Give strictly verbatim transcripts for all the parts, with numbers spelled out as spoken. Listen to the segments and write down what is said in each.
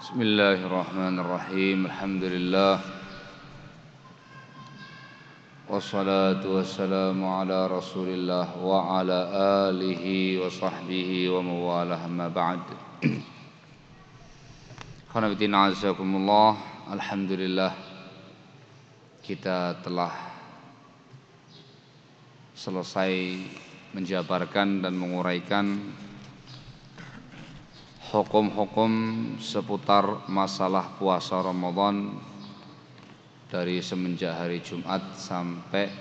Bismillahirrahmanirrahim. Alhamdulillah. Wassalatu wassalamu ala Rasulillah wa ala alihi wa sahbihi wa mawalah, amma ba'd. Khanabitina azakumullah. Alhamdulillah, kita telah selesai menjabarkan dan menguraikan hukum-hukum seputar masalah puasa Ramadan dari semenjak hari Jumat sampai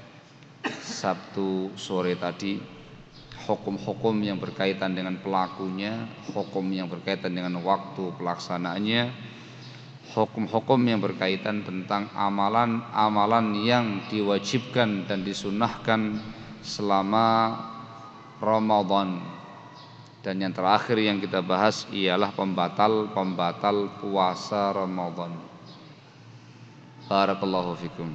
Sabtu sore tadi. Hukum-hukum yang berkaitan dengan pelakunya, hukum yang berkaitan dengan waktu pelaksanaannya, hukum-hukum yang berkaitan tentang amalan-amalan yang diwajibkan dan disunnahkan selama Ramadan. Dan yang terakhir yang kita bahas ialah pembatal-pembatal puasa Ramadan. Barakallahu fikum.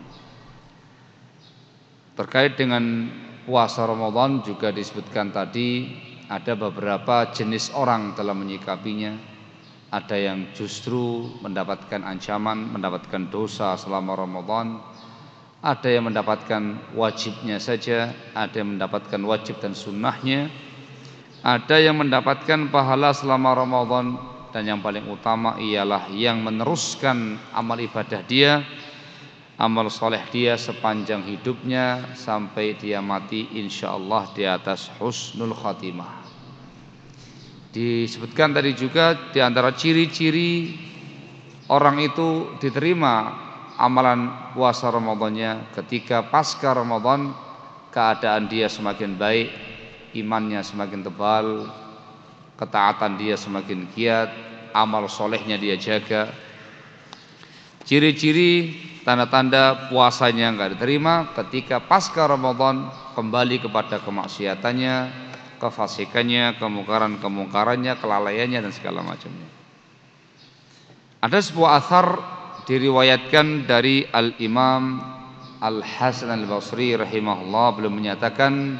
Terkait dengan puasa Ramadan juga disebutkan tadi ada beberapa jenis orang dalam menyikapinya. Ada yang justru mendapatkan ancaman, mendapatkan dosa selama Ramadan. Ada yang mendapatkan wajibnya saja, ada yang mendapatkan wajib dan sunnahnya. Ada yang mendapatkan pahala selama Ramadan, dan yang paling utama ialah yang meneruskan amal ibadah dia, amal soleh dia sepanjang hidupnya sampai dia mati insyaallah di atas husnul khatimah. Disebutkan tadi juga di antara ciri-ciri orang itu diterima amalan puasa Ramadannya ketika pasca Ramadan keadaan dia semakin baik, imannya semakin tebal, ketaatan dia semakin giat, amal solehnya dia jaga. Ciri-ciri tanda-tanda puasanya enggak diterima ketika pasca Ramadan kembali kepada kemaksiatannya, kefasikannya, kemungkaran-kemungkarannya, kelalaiannya dan segala macamnya. Ada sebuah athar diriwayatkan dari Al-Imam Al-Hasan Al-Basri rahimahullah, beliau menyatakan,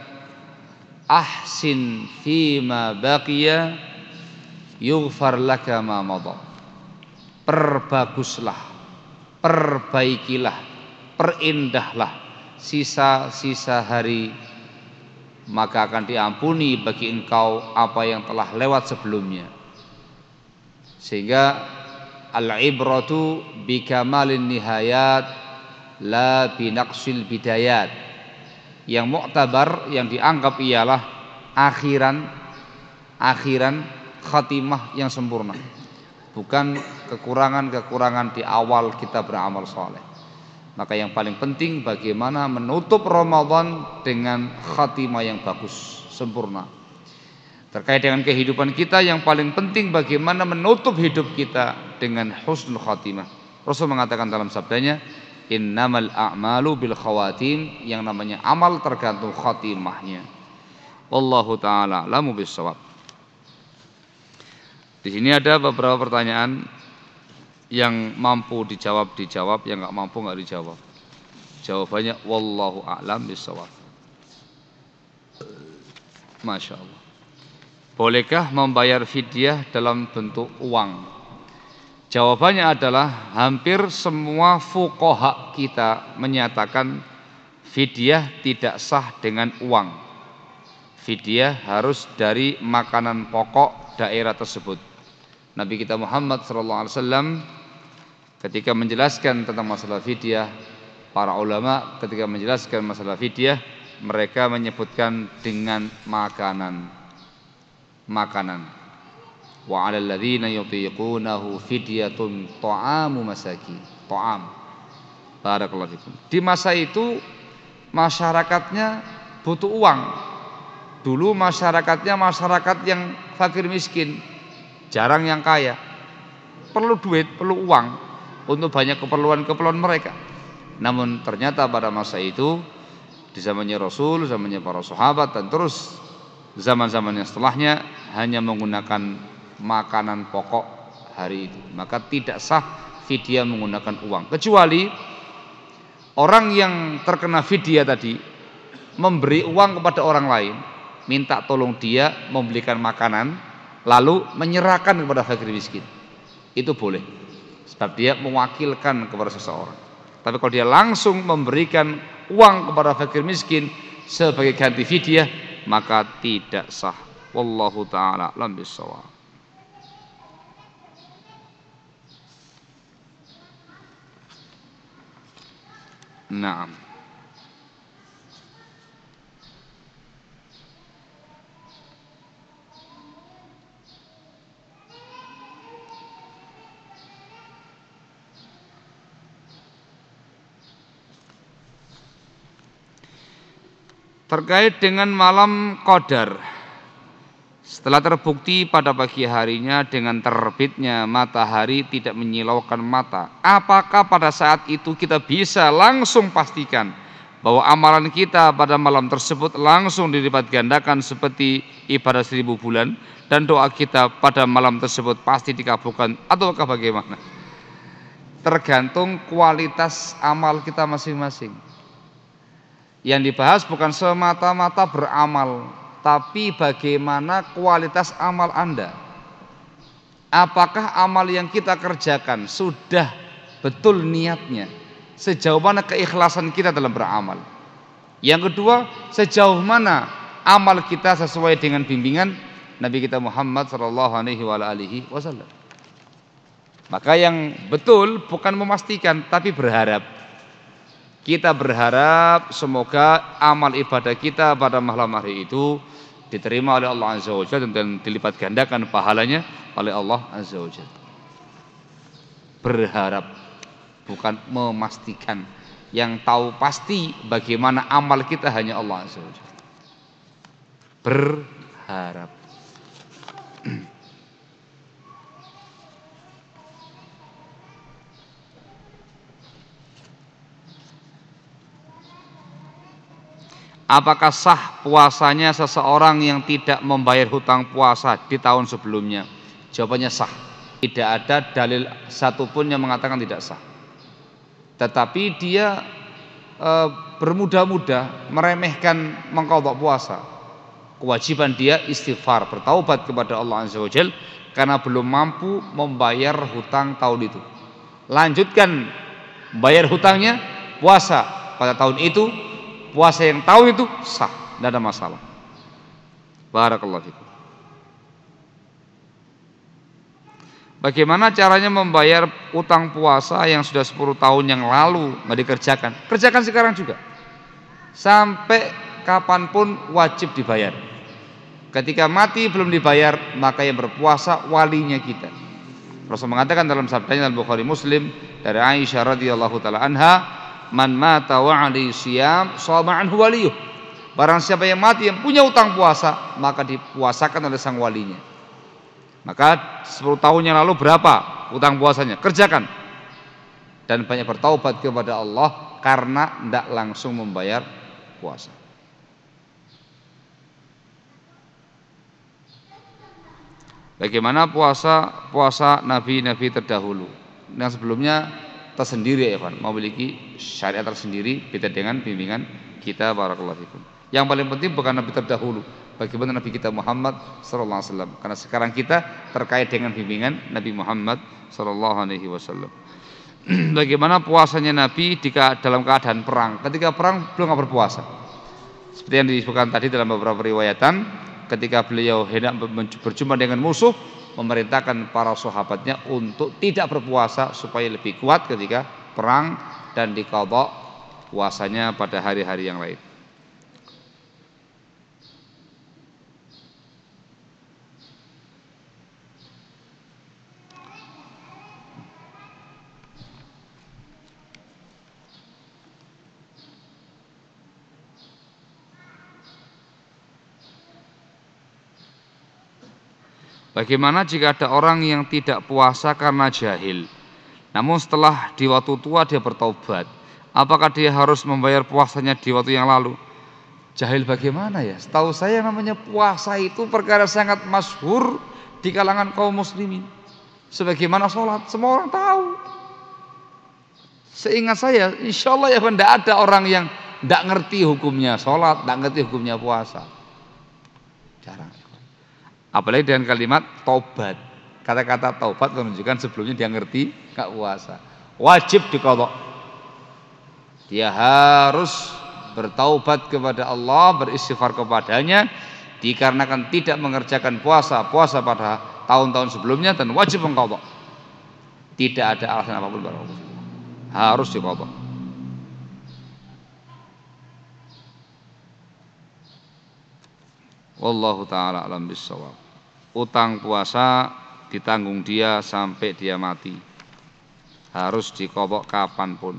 ahsin fima baqiya yughfar laka ma madha. Perbaguslah, perbaikilah, perindahlah sisa-sisa hari, maka akan diampuni bagi engkau apa yang telah lewat sebelumnya. Sehingga al-ibratu bikamalin nihayat la binaqsil bidayat. Yang muktabar, yang dianggap ialah akhiran akhiran khatimah yang sempurna, bukan kekurangan-kekurangan di awal kita beramal soleh. Maka yang paling penting bagaimana menutup Ramadan dengan khatimah yang bagus, sempurna. Terkait dengan kehidupan kita, yang paling penting bagaimana menutup hidup kita dengan husnul khatimah. Rasul mengatakan dalam sabdanya, innamal a'malu bil khawatim, yang namanya amal tergantung khatimahnya. Wallahu taala a'lamu bissawab. Di sini ada beberapa pertanyaan yang mampu dijawab dijawab, yang enggak mampu enggak dijawab. Jawabannya wallahu a'lam bissawab. Masya Allah. Bolehkah membayar fidyah dalam bentuk uang? Jawabannya adalah hampir semua fuqaha kita menyatakan fidyah tidak sah dengan uang. Fidyah harus dari makanan pokok daerah tersebut. Nabi kita Muhammad sallallahu alaihi wasallam ketika menjelaskan tentang masalah fidyah, para ulama ketika menjelaskan masalah fidyah, mereka menyebutkan dengan makanan. Makanan. Wa 'alal ladzina yutiqunahu fidyatun ta'amu masakin. Ta'am. Barakallahu fikum. Di masa itu masyarakatnya butuh uang. Dulu masyarakatnya masyarakat yang fakir miskin, jarang yang kaya. Perlu duit, perlu uang untuk banyak keperluan-keperluan mereka. Namun ternyata pada masa itu, di zamannya Rasul, zamannya para sahabat, dan terus zaman-zaman yang setelahnya hanya menggunakan makanan pokok hari itu, maka tidak sah fidyah menggunakan uang, kecuali orang yang terkena fidyah tadi memberi uang kepada orang lain, minta tolong dia membelikan makanan, lalu menyerahkan kepada fakir miskin. itu boleh, sebab dia mewakilkan kepada seseorang. Tapi kalau dia langsung memberikan uang kepada fakir miskin sebagai ganti fidyah, maka tidak sah. Wallahu taala a'lam bissawab. Naam. Terkait dengan malam Qadar, setelah terbukti pada pagi harinya dengan terbitnya matahari tidak menyilaukan mata, apakah pada saat itu kita bisa langsung pastikan bahwa amalan kita pada malam tersebut langsung dilipat gandakan seperti ibadah seribu bulan, dan doa kita pada malam tersebut pasti dikabulkan, ataukah bagaimana? Tergantung kualitas amal kita masing-masing. Yang dibahas bukan semata-mata beramal, tapi bagaimana kualitas amal Anda. Apakah amal yang kita kerjakan sudah betul niatnya? Sejauh mana keikhlasan kita dalam beramal? Yang kedua, sejauh mana amal kita sesuai dengan bimbingan Nabi kita Muhammad sallallahu alaihi wasallam? Maka yang betul bukan memastikan, tapi berharap. Kita berharap semoga amal ibadah kita pada malam hari itu diterima oleh Allah Azza wa Jalla dan dilipat gandakan pahalanya oleh Allah Azza wa Jalla. Berharap, bukan memastikan. Yang tahu pasti bagaimana amal kita hanya Allah Azza wa Jalla. Berharap. Apakah sah puasanya seseorang yang tidak membayar hutang puasa di tahun sebelumnya? Jawabannya sah. Tidak ada dalil satupun yang mengatakan tidak sah. Tetapi dia e, bermudah-mudah meremehkan mengqadha puasa. Kewajiban dia istighfar, bertaubat kepada Allah Azza wa Jalla karena belum mampu membayar hutang tahun itu. Lanjutkan bayar hutangnya, puasa pada tahun itu. Puasa yang tahu itu sah, tidak ada masalah. Barakallahu fikum. Bagaimana caranya membayar utang puasa yang sudah sepuluh tahun yang lalu nggak dikerjakan? Kerjakan sekarang juga. Sampai kapanpun wajib dibayar. Ketika mati belum dibayar, maka yang berpuasa walinya kita. Rasul mengatakan dalam sabdanya dalam Bukhari Muslim dari Aisyah radhiyallahu taala anha, man mata wa alaihi siyam shoma anhu waliyuh. Barang siapa yang mati yang punya utang puasa, maka dipuasakan oleh sang walinya. Maka sepuluh tahun yang lalu berapa utang puasanya? Kerjakan. Dan banyak bertaubat kepada Allah karena tidak langsung membayar puasa. Bagaimana puasa puasa nabi-nabi terdahulu? Yang sebelumnya tersendiri ya Evan, memiliki syariat tersendiri beda dengan bimbingan kita. Barakallahu fikum. Yang paling penting bukan nabi terdahulu, bagaimana nabi kita Muhammad sallallahu alaihi wasallam, karena sekarang kita terkait dengan bimbingan Nabi Muhammad sallallahu alaihi wasallam. Bagaimana puasanya nabi jika dalam keadaan perang? Ketika perang beliau nggak berpuasa. Seperti yang disebutkan tadi dalam beberapa riwayatan, ketika beliau hendak berjumpa dengan musuh, memerintahkan para sahabatnya untuk tidak berpuasa supaya lebih kuat ketika perang dan diqadha puasanya pada hari-hari yang lain. Bagaimana jika ada orang yang tidak puasa karena jahil, namun setelah di waktu tua dia bertaubat, apakah dia harus membayar puasanya di waktu yang lalu? Jahil bagaimana ya? Setahu saya namanya puasa itu perkara sangat masyhur di kalangan kaum muslimin. Sebagaimana sholat, semua orang tahu. Seingat saya, insya Allah ya tidak ada orang yang tidak ngerti hukumnya sholat, tidak ngerti hukumnya puasa. Jarang. Apalagi dengan kalimat tobat. Kata-kata taubat menunjukkan sebelumnya dia ngerti gak puasa. Wajib diqadha. Dia harus bertaubat kepada Allah, beristighfar kepadanya dikarenakan tidak mengerjakan puasa puasa pada tahun-tahun sebelumnya dan wajib mengqadha. Tidak ada alasan apapun barakallahu fikum. Harus diqadha. Wallahu taala alam bissawab. Utang puasa ditanggung dia sampai dia mati. Harus diqadha kapanpun.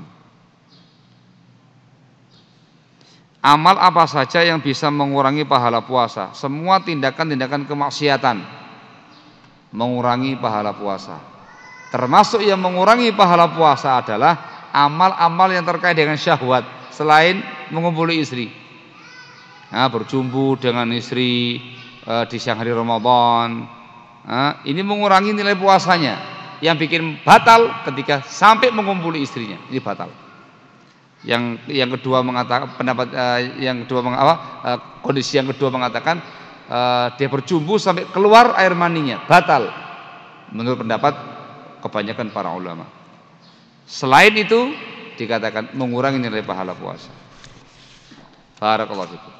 Amal apa saja yang bisa mengurangi pahala puasa? Semua tindakan-tindakan kemaksiatan mengurangi pahala puasa. Termasuk yang mengurangi pahala puasa adalah amal-amal yang terkait dengan syahwat selain mengumpuli istri. Nah, berjumbu dengan istri e, di siang hari Ramadan. Nah, ini mengurangi nilai puasanya. Yang bikin batal ketika sampai mengumpuli istrinya, ini batal. Yang yang kedua mengatakan pendapat uh, yang kedua meng, apa, uh, kondisi yang kedua mengatakan uh, dia berjumbu sampai keluar air maninya, batal. Menurut pendapat kebanyakan para ulama. Selain itu dikatakan mengurangi nilai pahala puasa. Barakallahu fikum.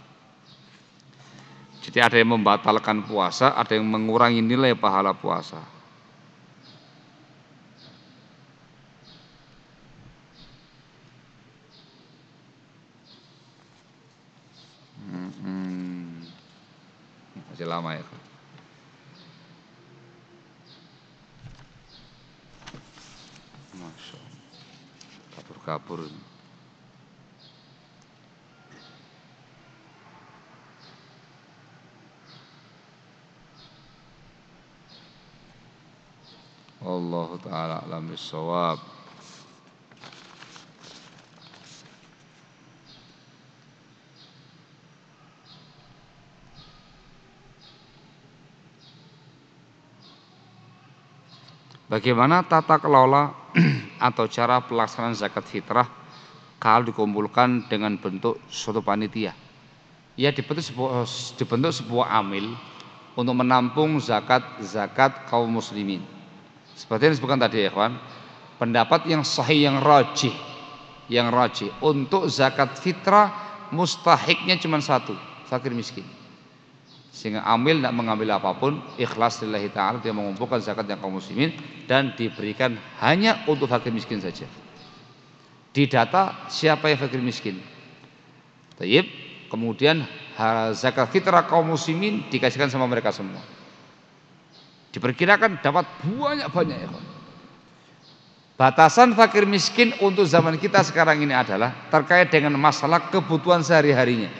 Jadi ada yang membatalkan puasa, ada yang mengurangi nilai pahala puasa. Hmm. Masih lama ya. Masya Allah. Kabur-kabur. Wallahu ta'ala a'lam bissawab. Bagaimana tata kelola atau cara pelaksanaan zakat fitrah kalau dikumpulkan dengan bentuk suatu panitia? Ya, dibentuk sebuah, dibentuk sebuah amil untuk menampung zakat-zakat kaum muslimin. Seperti yang disebutkan tadi ya kawan, pendapat yang sahih, yang rajih, yang rajih untuk zakat fitrah mustahiknya cuma satu, fakir miskin. Sehingga amil tidak mengambil apapun, ikhlas lillahi ta'ala, dia mengumpulkan zakat yang kaum muslimin dan diberikan hanya untuk fakir miskin saja. Didata siapa yang fakir miskin. Tayyib, kemudian zakat fitrah kaum muslimin dikasihkan sama mereka semua. Diperkirakan dapat banyak-banyak ya. Batasan fakir miskin untuk zaman kita sekarang ini adalah terkait dengan masalah kebutuhan sehari-harinya.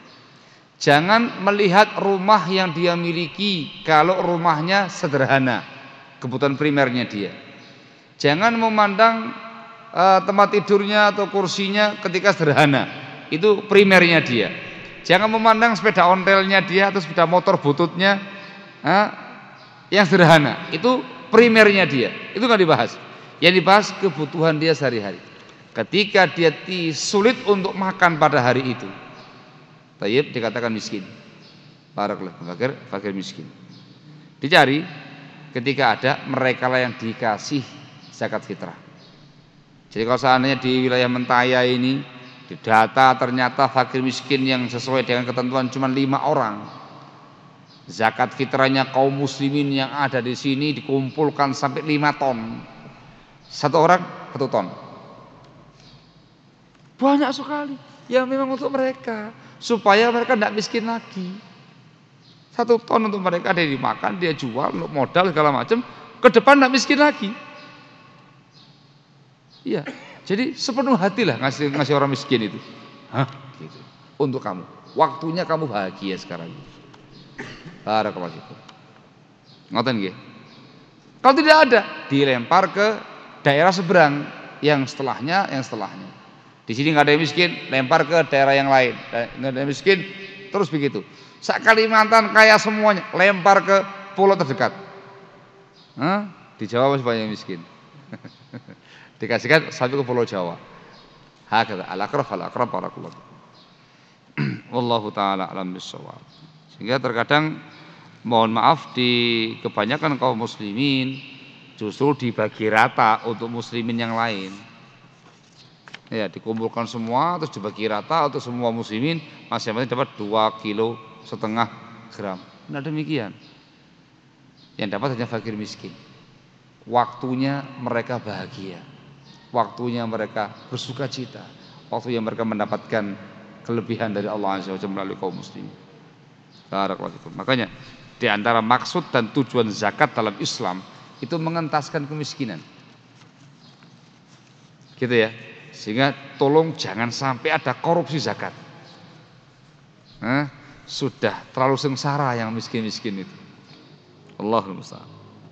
Jangan melihat rumah yang dia miliki kalau rumahnya sederhana, kebutuhan primernya dia. Jangan memandang uh, tempat tidurnya atau kursinya ketika sederhana, itu primernya dia. Jangan memandang sepeda ontelnya dia atau sepeda motor bututnya uh, yang sederhana, itu primernya dia. Itu nggak dibahas. Yang dibahas kebutuhan dia sehari-hari. Ketika dia sulit untuk makan pada hari itu, tayyib, dikatakan miskin. Barakallahu, fakir, fakir miskin. Dicari ketika ada mereka lah yang dikasih zakat fitrah. Jadi kalau seandainya di wilayah Mentaya ini didata ternyata fakir miskin yang sesuai dengan ketentuan cuma lima orang. Zakat fitrahnya kaum muslimin yang ada di sini dikumpulkan sampai lima ton. Satu orang satu ton. Banyak sekali. Ya memang untuk mereka, supaya mereka tidak miskin lagi. Satu ton untuk mereka, dia dimakan, dia jual untuk modal segala macam, ke depan tidak miskin lagi. Iya, jadi sepenuh hati lah ngasih ngasih orang miskin itu. Hah? Gitu. Untuk kamu, waktunya kamu bahagia sekarang. Barakallahu fikum. Ngoten nggih. Kalau tidak ada, dilempar ke daerah seberang yang setelahnya, yang setelahnya. Di sini nggak ada yang miskin, lempar ke daerah yang lain. Nggak ada yang miskin, terus begitu. Sak Kalimantan kaya semuanya, lempar ke pulau terdekat. Hah? Di Jawa masih banyak yang miskin. Dikasihkan sampai ke Pulau Jawa. Hakata al-aqrab al-aqrab barakallahu. Wallahu taala alam bissawab. Sehingga terkadang Mohon maaf, di kebanyakan kaum muslimin justru dibagi rata untuk muslimin yang lain. Ya, dikumpulkan semua terus dibagi rata untuk semua muslimin, masing-masing dapat dua kilo setengah gram. Nah demikian. Yang dapat hanya fakir miskin. Waktunya mereka bahagia, waktunya mereka bersuka cita, waktunya mereka mendapatkan kelebihan dari Allah Azza wa Jalla melalui kaum muslimin. Barakallahu. Makanya di antara maksud dan tujuan zakat dalam Islam itu mengentaskan kemiskinan, gitu ya. Sehingga tolong jangan sampai ada korupsi zakat. Nah, sudah terlalu sengsara yang miskin-miskin itu. Allahumma musta'an.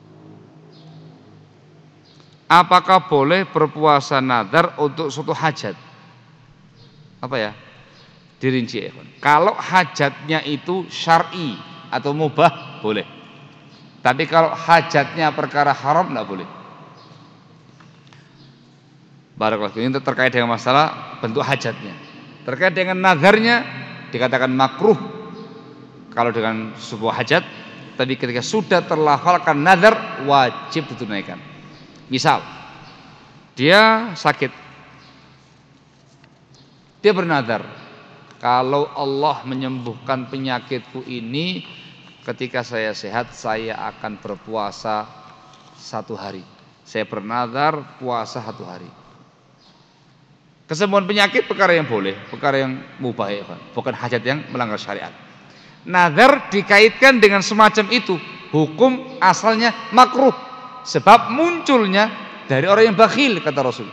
Apakah boleh berpuasa nadar untuk suatu hajat? Apa ya? Dirinci ya. Kalau hajatnya itu syar'i atau mubah boleh. Tapi kalau hajatnya perkara haram tidak boleh. Barakallahu. Ini terkait dengan masalah bentuk hajatnya. Terkait dengan nadarnya dikatakan makruh kalau dengan sebuah hajat, tapi ketika sudah terlafalkan nadar wajib ditunaikan. Misal dia sakit, dia bernadar, kalau Allah menyembuhkan penyakitku ini ketika saya sehat, saya akan berpuasa satu hari. Saya bernadar puasa satu hari. Kesembuhan penyakit perkara yang boleh, perkara yang mubah ya, bukan hajat yang melanggar syariat. Nazar dikaitkan dengan semacam itu, hukum asalnya makruh, sebab munculnya dari orang yang bakhil, kata Rasul.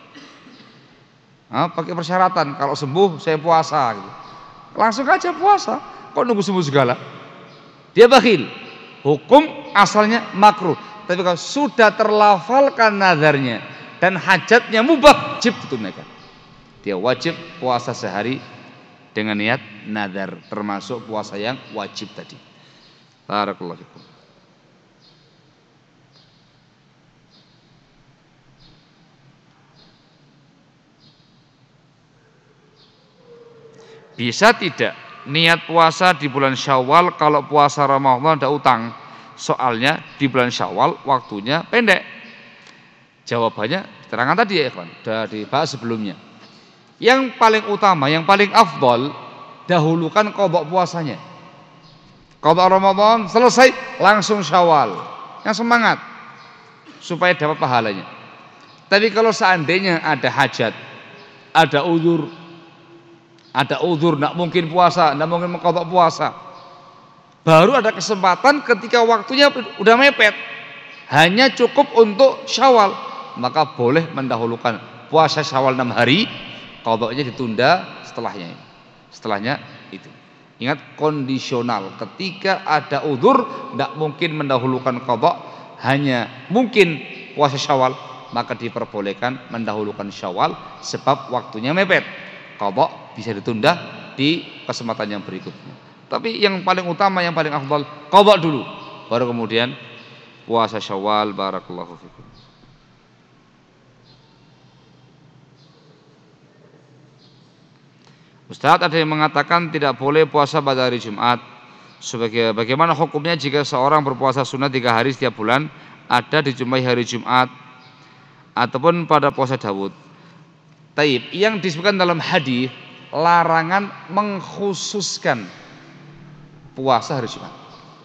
Nah, pakai persyaratan, kalau sembuh saya puasa gitu. Langsung aja puasa, kok nunggu sembuh segala? Dia bakhil. Hukum asalnya makruh, tapi kalau sudah terlafalkan nazarnya dan hajatnya mubah, wajib ditunaikan. Dia wajib puasa sehari dengan niat nazar, termasuk puasa yang wajib tadi. Barakallahu fikum. Bisa tidak niat puasa di bulan Syawal kalau puasa Ramadan ada utang? Soalnya di bulan Syawal waktunya pendek. Jawabannya diterangkan tadi ya ikhwan, sudah dibahas sebelumnya. Yang paling utama, yang paling afdol, dahulukan qadha puasanya. Qadha Ramadan selesai langsung Syawal. Yang semangat supaya dapat pahalanya. Tapi kalau seandainya ada hajat, ada uzur, ada uzur enggak mungkin puasa, enggak mungkin mengqadha puasa, baru ada kesempatan ketika waktunya udah mepet, hanya cukup untuk Syawal, maka boleh mendahulukan puasa Syawal enam hari, qadhanya ditunda setelahnya. Setelahnya itu. Ingat kondisional, ketika ada uzur tidak mungkin mendahulukan qadha, hanya mungkin puasa Syawal, maka diperbolehkan mendahulukan Syawal sebab waktunya mepet. Qadha bisa ditunda di kesempatan yang berikutnya. Tapi yang paling utama, yang paling afdal, qadha dulu, baru kemudian puasa Syawal. Barakallahu fikum. Ustaz, ada yang mengatakan tidak boleh puasa pada hari Jumat. Sebagai bagaimana hukumnya jika seorang berpuasa sunnah tiga hari setiap bulan, ada dijumpai hari Jumat ataupun pada puasa Daud? Taib, yang disebutkan dalam hadis larangan mengkhususkan puasa hari Jumat.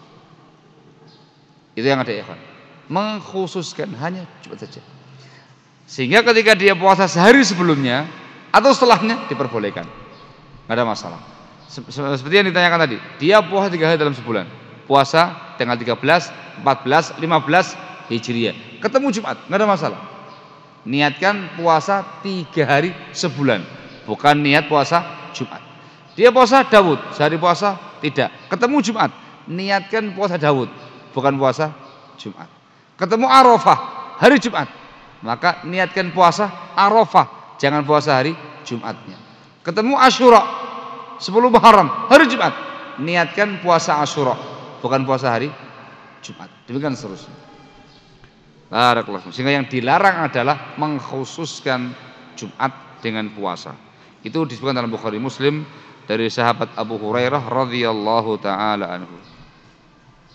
Itu yang ada ya kan? Mengkhususkan hanya Jumat saja. Sehingga ketika dia puasa sehari sebelumnya atau setelahnya diperbolehkan. Nggak ada masalah. Seperti yang ditanyakan tadi, dia puasa tiga hari dalam sebulan, puasa tanggal tiga belas, empat belas, lima belas Hijriah, ketemu Jumat, nggak ada masalah. Niatkan puasa tiga hari sebulan, bukan niat puasa Jumat. Dia puasa Daud, sehari puasa tidak, ketemu Jumat, niatkan puasa Daud, bukan puasa Jumat. Ketemu Arafah, hari Jumat, maka niatkan puasa Arafah, jangan puasa hari Jumatnya. Ketemu Asyura sepuluh Muharram, hari Jumat, niatkan puasa Asyura, bukan puasa hari Jumat. Demikian seterusnya. Barakallahu. Sehingga yang dilarang adalah mengkhususkan Jumat dengan puasa. Itu disebutkan dalam Bukhari Muslim dari sahabat Abu Hurairah radhiyallahu taala anhu.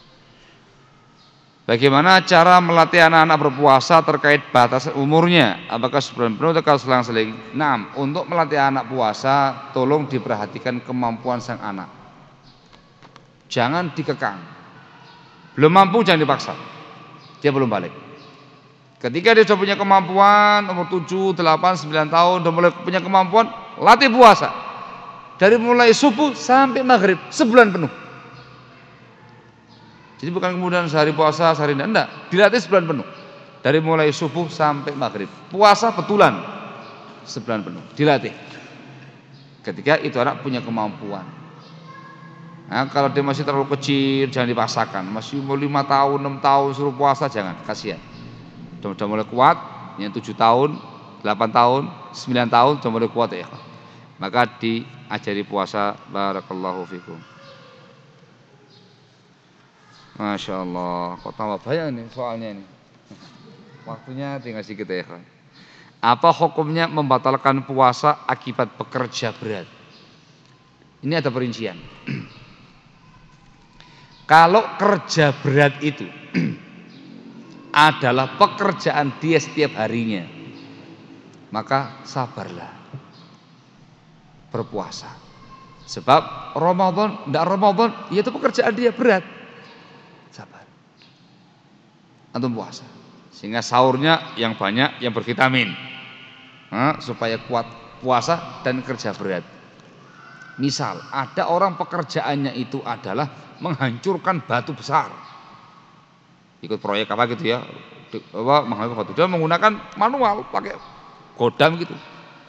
Bagaimana cara melatih anak-anak berpuasa terkait batas umurnya? Apakah sebulan penuh atau selang-seling? Nah, untuk melatih anak puasa, tolong diperhatikan kemampuan sang anak. Jangan dikekang. Belum mampu jangan dipaksa. Dia belum balik. Ketika dia sudah punya kemampuan, umur tujuh, delapan, sembilan tahun, sudah mulai punya kemampuan, latih puasa. Dari mulai subuh sampai maghrib, sebulan penuh. Jadi bukan kemudian sehari puasa, sehari tidak, enggak, dilatih sebulan penuh. Dari mulai subuh sampai maghrib. Puasa betulan sebulan penuh, dilatih. Ketika itu anak punya kemampuan. Nah, kalau dia masih terlalu kecil, jangan dipaksakan. Masih umur lima tahun, enam tahun suruh puasa, jangan, kasihan. Sudah mulai kuat, yang tujuh tahun, delapan tahun, sembilan tahun sudah mulai kuat ya. Maka diajari puasa. Barakallahu fikum. Masya Allah, kok tambah banyak nih soalnya nih. Waktunya tinggal sedikit ya. Apa hukumnya membatalkan puasa akibat bekerja berat? Ini ada perincian. Kalau kerja berat itu adalah pekerjaan dia setiap harinya, maka sabarlah berpuasa. Sebab Ramadan, tidak Ramadan, ya itu pekerjaan dia berat. Sabar. Antum puasa. Sehingga sahurnya yang banyak, yang bervitamin. Nah, supaya kuat puasa dan kerja berat. Misal, ada orang pekerjaannya itu adalah menghancurkan batu besar. Ikut proyek apa gitu ya. Apa, menghancurkan batu. Dia menggunakan manual, pakai godam gitu.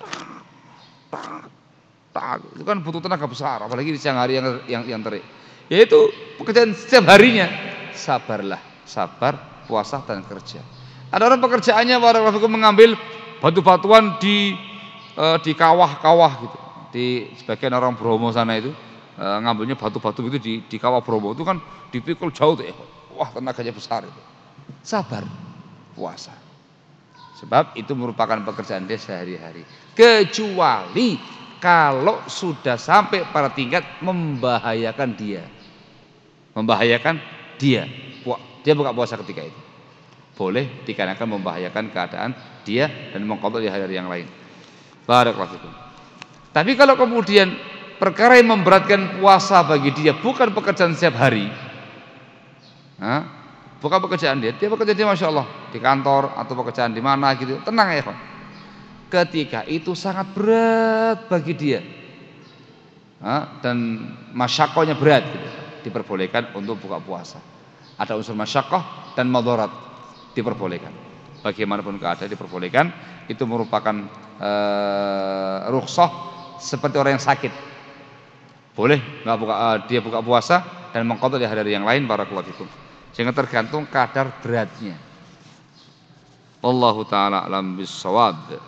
Itu kan butuh tenaga besar, apalagi di siang hari yang yang, yang terik. Yaitu pekerjaan setiap harinya. Sabarlah, sabar, puasa dan kerja. Ada orang pekerjaannya barakallahu fikum mengambil batu-batuan di e, di kawah-kawah gitu. Di sebagian orang Bromo sana itu e, ngambilnya batu-batu itu di di kawah Bromo itu kan dipikul jauh tuh ya. Wah, tenaganya besar itu. Sabar, puasa. Sebab itu merupakan pekerjaan dia sehari-hari. Kecuali kalau sudah sampai pada tingkat membahayakan dia. Membahayakan dia, dia buka puasa ketika itu. Boleh dikarenakan membahayakan keadaan dia dan mengqadha di hari yang lain. Barakallahu fikum. Tapi kalau kemudian perkara yang memberatkan puasa bagi dia bukan pekerjaan setiap hari, nah, bukan pekerjaan dia, dia bekerja dia masya Allah di kantor atau pekerjaan di mana gitu, tenang ya Pak. Ketika itu sangat berat bagi dia, nah, dan masyakohnya berat gitu, diperbolehkan untuk buka puasa. Ada unsur masyakoh dan madharat, diperbolehkan. Bagaimanapun keadaan diperbolehkan. Itu merupakan e, rukhsah seperti orang yang sakit. Boleh nggak buka, e, dia buka puasa dan mengqadha di hari yang lain. Barakallahu fikum. Sehingga tergantung kadar beratnya. Wallahu taala alam bissawab.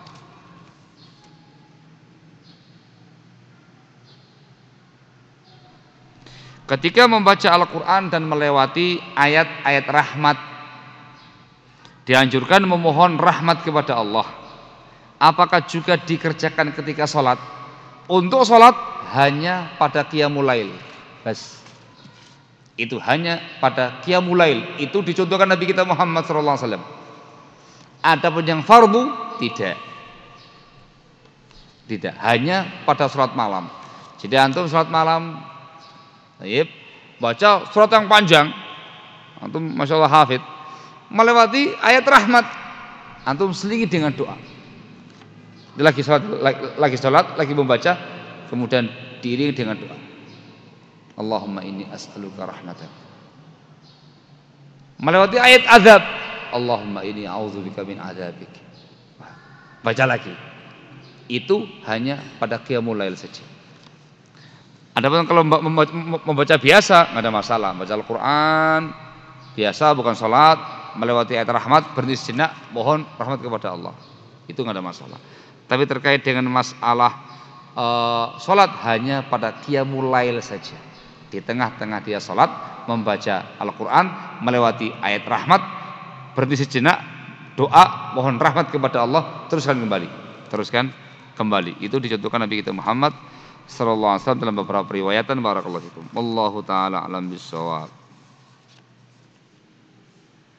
Ketika membaca Al-Quran dan melewati ayat-ayat rahmat, dianjurkan memohon rahmat kepada Allah. Apakah juga dikerjakan ketika sholat? Untuk sholat hanya pada qiyamul lail. Bas. Itu hanya pada qiyamul lail. Itu dicontohkan Nabi kita Muhammad shallallahu alaihi wasallam. Adapun yang fardu tidak. Tidak. Hanya pada sholat malam. Jadi antum sholat malam, Taib, baca surat yang panjang, antum masya Allah hafid, melewati ayat rahmat, antum selingi dengan doa. Dia lagi sholat, lagi sholat, lagi membaca, kemudian diiringi dengan doa. Allahumma inni as'aluka rahmatan. Melewati ayat azab, Allahumma inni a'udzubika min adzabik. Baca lagi. Itu hanya pada qiyamul lail saja. Adapun kalau membaca biasa nggak ada masalah, baca Al-Quran biasa bukan sholat, melewati ayat rahmat, berhenti sejenak, mohon rahmat kepada Allah, itu nggak ada masalah. Tapi terkait dengan masalah e, sholat hanya pada qiyamul lail saja, di tengah-tengah dia sholat membaca Al-Quran, melewati ayat rahmat, berhenti sejenak, doa, mohon rahmat kepada Allah, teruskan kembali, teruskan kembali. Itu dicontohkan Nabi kita Muhammad sallallahu alaihi wasallam dalam beberapa riwayatan. Barakallahu fikum. Wallahu taala alam bissawab.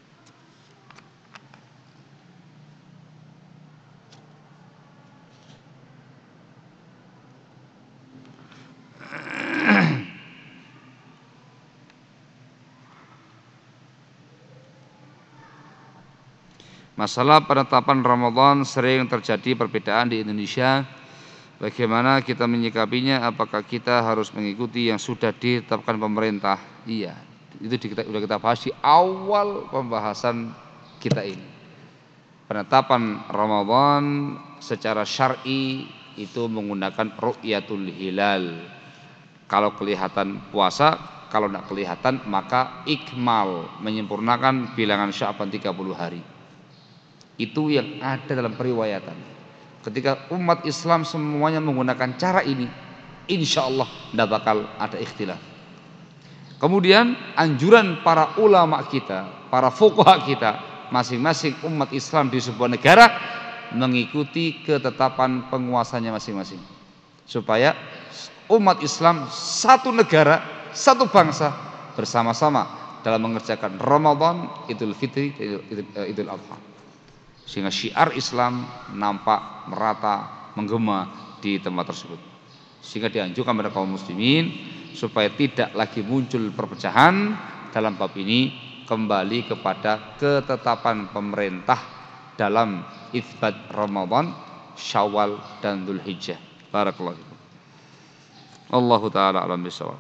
Masalah penetapan Ramadan sering terjadi perbedaan di Indonesia. Bagaimana kita menyikapinya? Apakah kita harus mengikuti yang sudah ditetapkan pemerintah? Iya, itu kita, sudah kita bahas di awal pembahasan kita ini. Penetapan Ramadan secara syar'i itu menggunakan ru'yatul hilal. Kalau kelihatan puasa, kalau tidak kelihatan maka ikmal, menyempurnakan bilangan Sya'ban tiga puluh hari. Itu yang ada dalam periwayatan. Ketika umat Islam semuanya menggunakan cara ini, insya Allah tidak bakal ada ikhtilaf. Kemudian anjuran para ulama kita, para fuqaha kita, masing-masing umat Islam di sebuah negara mengikuti ketetapan penguasanya masing-masing, supaya umat Islam satu negara, satu bangsa bersama-sama dalam mengerjakan Ramadan, Idul Fitri, Idul, Idul Adha. Sehingga syiar Islam nampak merata menggema di tempat tersebut. Sehingga dianjurkan kepada kaum muslimin supaya tidak lagi muncul perpecahan dalam bab ini, kembali kepada ketetapan pemerintah dalam itsbat Ramadan, Syawal dan Dzulhijjah. Barakallahu fikum. Allahu taala alam bisawab.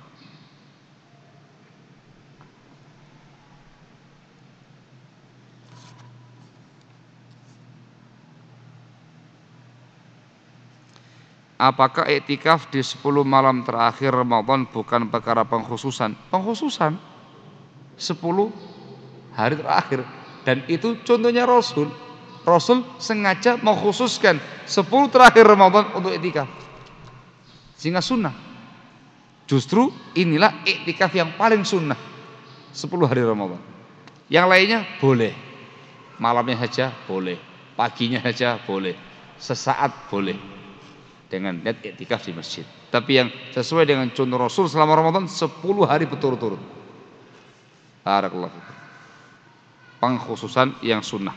Apakah iktikaf di sepuluh malam terakhir Ramadan bukan perkara pengkhususan? Pengkhususan sepuluh hari terakhir, dan itu contohnya Rasul. Rasul sengaja mengkhususkan sepuluh terakhir Ramadan untuk iktikaf, sehingga sunnah. Justru inilah iktikaf yang paling sunnah, sepuluh hari Ramadan. Yang lainnya boleh, malamnya saja boleh, paginya saja boleh, sesaat boleh, dengan niat iktikaf di masjid. Tapi yang sesuai dengan contoh Rasul selama Ramadan sepuluh hari berturut-turut. Barakallahu fikum. Pengkhususan yang sunnah.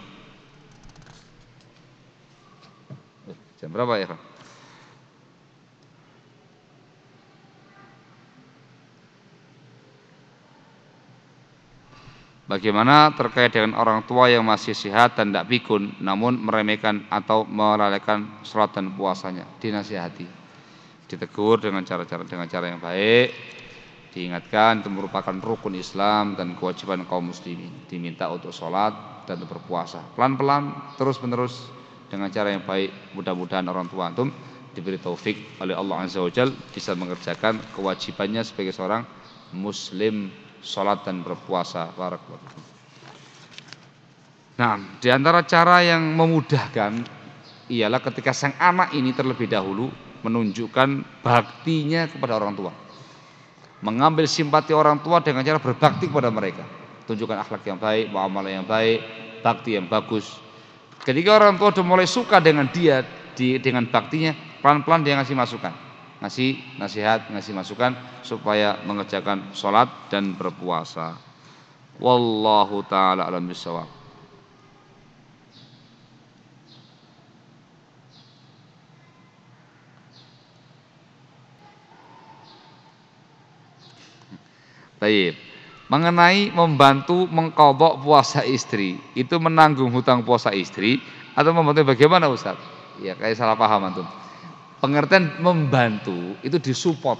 Jam berapa ya, Pak? Bagaimana terkait dengan orang tua yang masih sehat dan tidak pikun, namun meremehkan atau melalaikan sholat dan puasanya? Dinasihati, ditegur dengan cara-cara dengan cara yang baik, diingatkan itu merupakan rukun Islam dan kewajiban kaum muslimin, diminta untuk sholat dan untuk berpuasa pelan-pelan, terus-menerus dengan cara yang baik. Mudah-mudahan orang tua antum diberi taufik oleh Allah Azza wa Jalla bisa mengerjakan kewajibannya sebagai seorang muslim, sholat dan berpuasa. Barakallahu. Nah, di antara cara yang memudahkan ialah ketika sang anak ini terlebih dahulu menunjukkan baktinya kepada orang tua, mengambil simpati orang tua dengan cara berbakti kepada mereka, tunjukkan akhlak yang baik, muamalah yang baik, bakti yang bagus. Ketika orang tua sudah mulai suka dengan dia, di, dengan baktinya, pelan-pelan dia ngasih masukan, ngasih nasihat, ngasih masukan supaya mengerjakan sholat dan berpuasa. Wallahu ta'ala alam bisawab. Baik. Mengenai membantu mengqadha puasa istri, itu menanggung hutang puasa istri atau membantu bagaimana, Ustaz? Ya, kayak salah paham antum. Pengertian membantu itu disupport.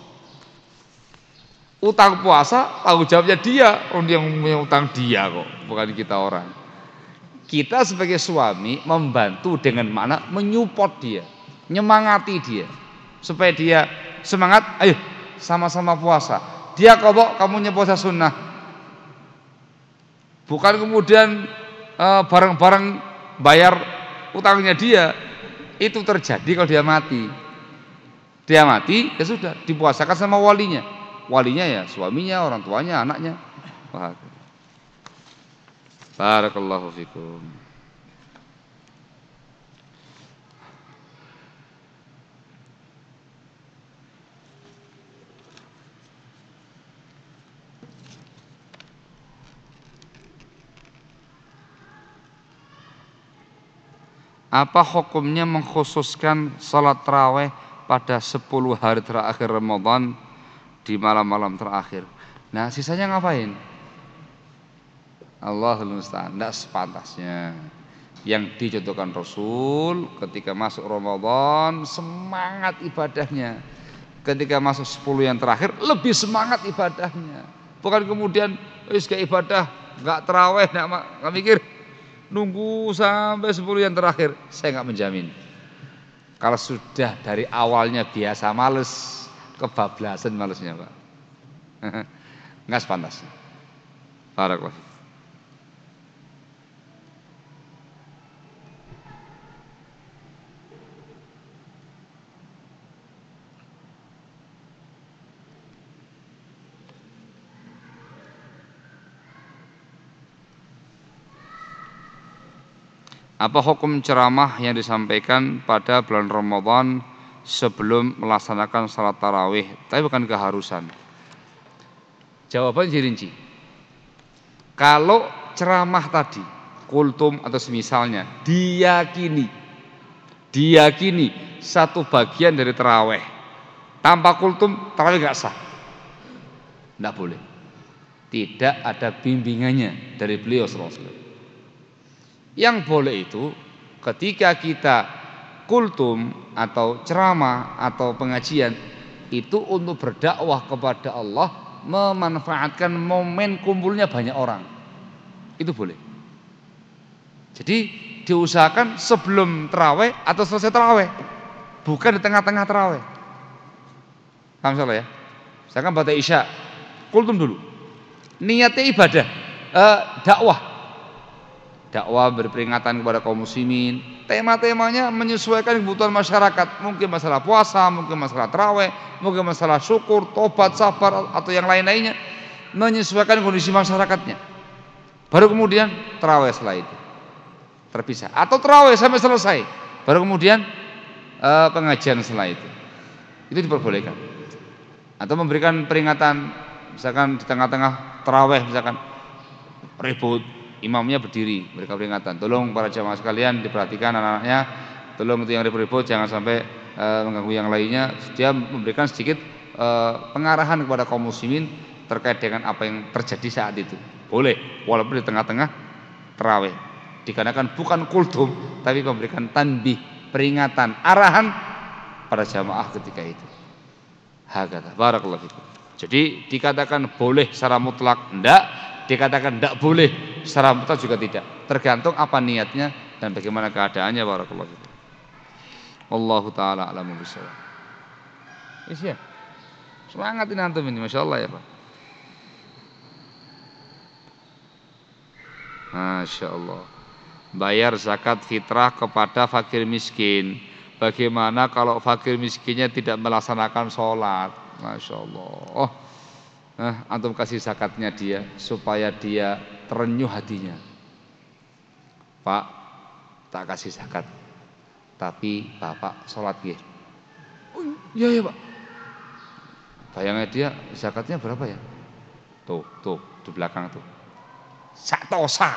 Utang puasa tanggung jawabnya dia, orang yang punya utang dia kok, bukan kita orang. Kita sebagai suami membantu dengan mana menyupport dia, nyemangati dia supaya dia semangat, ayo sama-sama puasa. Dia qadha, kamu puasa sunnah. Bukan kemudian uh, bareng-bareng bayar utangnya dia. Itu terjadi kalau dia mati. Dia mati, ya sudah dipuasakan sama walinya. Walinya ya suaminya, orang tuanya, anaknya. Barakallahu fikum. Apa hukumnya mengkhususkan salat tarawih pada sepuluh hari terakhir Ramadan di malam-malam terakhir? Nah, sisanya ngapain? Allahul musta'an, tidak sepantasnya. Yang dicontohkan Rasul ketika masuk Ramadan semangat ibadahnya. Ketika masuk sepuluh yang terakhir lebih semangat ibadahnya. Bukan kemudian wis gak ibadah, gak terawih, gak, gak mikir nunggu sampai sepuluh yang terakhir. Saya gak menjamin. Kalau sudah dari awalnya biasa males, kebablasan malesnya, Pak. Enggak sepantasnya. Barakallahu. Apa hukum ceramah yang disampaikan pada bulan Ramadan sebelum melaksanakan salat tarawih, tapi bukan keharusan? Jawaban dirinci. Kalau ceramah tadi, kultum atau semisalnya, diyakini, diyakini satu bagian dari tarawih, tanpa kultum tarawih nggak sah, nggak boleh. Tidak ada bimbingannya dari beliau sallallahu alaihi wasallam. Yang boleh itu ketika kita kultum atau ceramah atau pengajian itu untuk berdakwah kepada Allah, memanfaatkan momen kumpulnya banyak orang. Itu boleh. Jadi diusahakan sebelum tarawih atau selesai tarawih, bukan di tengah-tengah tarawih. Paham salah ya? Misalkan pada Isya, kultum dulu. Niatnya ibadah, eh, dakwah. Dakwah berperingatan kepada kaum muslimin. Tema-temanya menyesuaikan kebutuhan masyarakat. Mungkin masalah puasa, mungkin masalah tarawih, mungkin masalah syukur, tobat, sabar atau yang lain-lainnya. Menyesuaikan kondisi masyarakatnya. Baru kemudian tarawih setelah itu terpisah. Atau tarawih sampai selesai. Baru kemudian eh, pengajian setelah itu. Itu diperbolehkan. Atau memberikan peringatan, misalkan di tengah-tengah tarawih, misalkan ribut, imamnya berdiri, mereka peringatan. Tolong para jamaah sekalian diperhatikan anak-anaknya. Tolong itu yang ribut-ribut jangan sampai e, mengganggu yang lainnya. Dia memberikan sedikit e, pengarahan kepada kaum muslimin terkait dengan apa yang terjadi saat itu. Boleh, walaupun di tengah-tengah tarawih. Dikarenakan bukan kultum, tapi memberikan tanbih, peringatan, arahan pada jamaah ketika itu. Hakata. Barakallahu fikum. Jadi dikatakan boleh secara mutlak enggak, dikatakan tidak boleh secara mutlak juga tidak, tergantung apa niatnya dan bagaimana keadaannya. Barakallahu fikum. Wallahu taala a'lamu bishawab. Iya. Semangat ini antum ini, masyaallah ya, Pak. Masyaallah. Bayar zakat fitrah kepada fakir miskin. Bagaimana kalau fakir miskinnya tidak melaksanakan sholat? Masyaallah. Oh. Nah, antum kasih zakatnya dia supaya dia terenyuh hatinya. Pak, tak kasih zakat, tapi bapak sholat ya. Oh, iya ya Pak. Bayangnya dia zakatnya berapa ya? Tuh, tuh di belakang tuh. Satosa.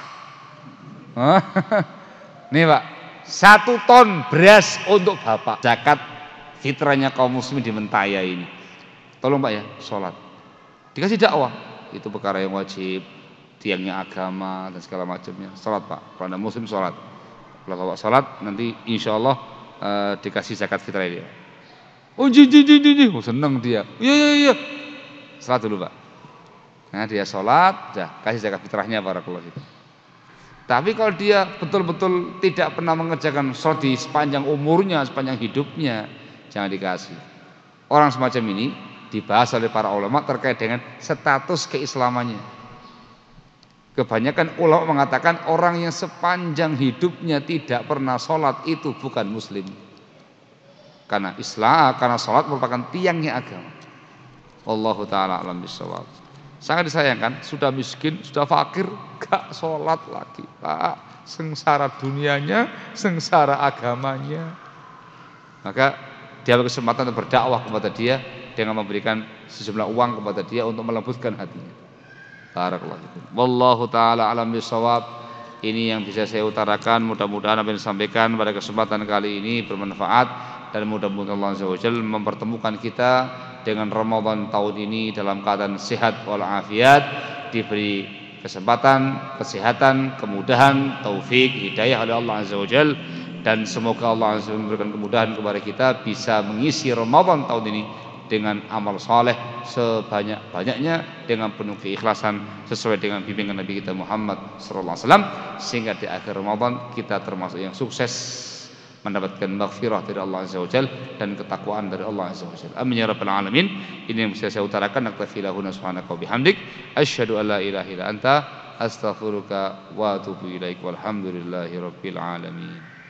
Nih Pak, satu ton beras untuk bapak. Zakat fitrahnya kaum muslimin di Mentaya ini. Tolong Pak ya, sholat. Dikasih dakwah, itu perkara yang wajib, tiangnya agama dan segala macamnya. Salat Pak, kalau Anda muslim salat. Kalau Bapak salat nanti insya Allah uh, dikasih zakat fitrah dia. Oh jin jin jin jin, oh, seneng dia. Iya iya iya. Salat dulu Pak. Nah dia salat, dah kasih zakat fitrahnya barakallahu fikum. Tapi kalau dia betul-betul tidak pernah mengerjakan salat di sepanjang umurnya, sepanjang hidupnya, jangan dikasih. Orang semacam ini dibahas oleh para ulama terkait dengan status keislamannya. Kebanyakan ulama mengatakan orang yang sepanjang hidupnya tidak pernah sholat itu bukan muslim. Karena Islam, karena sholat merupakan tiangnya agama. Wallahu ta'ala a'lam bishawab. Sangat disayangkan, sudah miskin, sudah fakir, gak sholat lagi. Pak, sengsara dunianya, sengsara agamanya. Maka dia berkesempatan untuk berdakwah kepada dia dengan memberikan sejumlah uang kepada dia untuk melembutkan hatinya. Barakallahu fikum. Wallahu taala alam bisawab. Ini yang bisa saya utarakan, mudah-mudahan apa yang disampaikan pada kesempatan kali ini bermanfaat dan mudah-mudahan Allah Azza wa Jalla mempertemukan kita dengan Ramadan tahun ini dalam keadaan sehat walafiat, diberi kesempatan, kesehatan, kemudahan, taufik, hidayah oleh Allah Azza wa Jalla, dan semoga Allah Azza wa Jalla memberikan kemudahan kepada kita bisa mengisi Ramadan tahun ini dengan amal saleh sebanyak-banyaknya dengan penuh keikhlasan sesuai dengan bimbingan Nabi kita Muhammad sallallahu alaihi wasallam, sehingga di akhir Ramadan kita termasuk yang sukses mendapatkan maghfirah dari Allah Azza wa Jalla dan ketakwaan dari Allah Azza wa Jalla. Amin ya rabbal alamin. Ini yang bisa saya utarakan. Naktafi lahuna subhanaka wa bihamdik asyhadu an la ilaha illa anta astaghfiruka wa atubu ilaik. Walhamdulillahi rabbil alamin.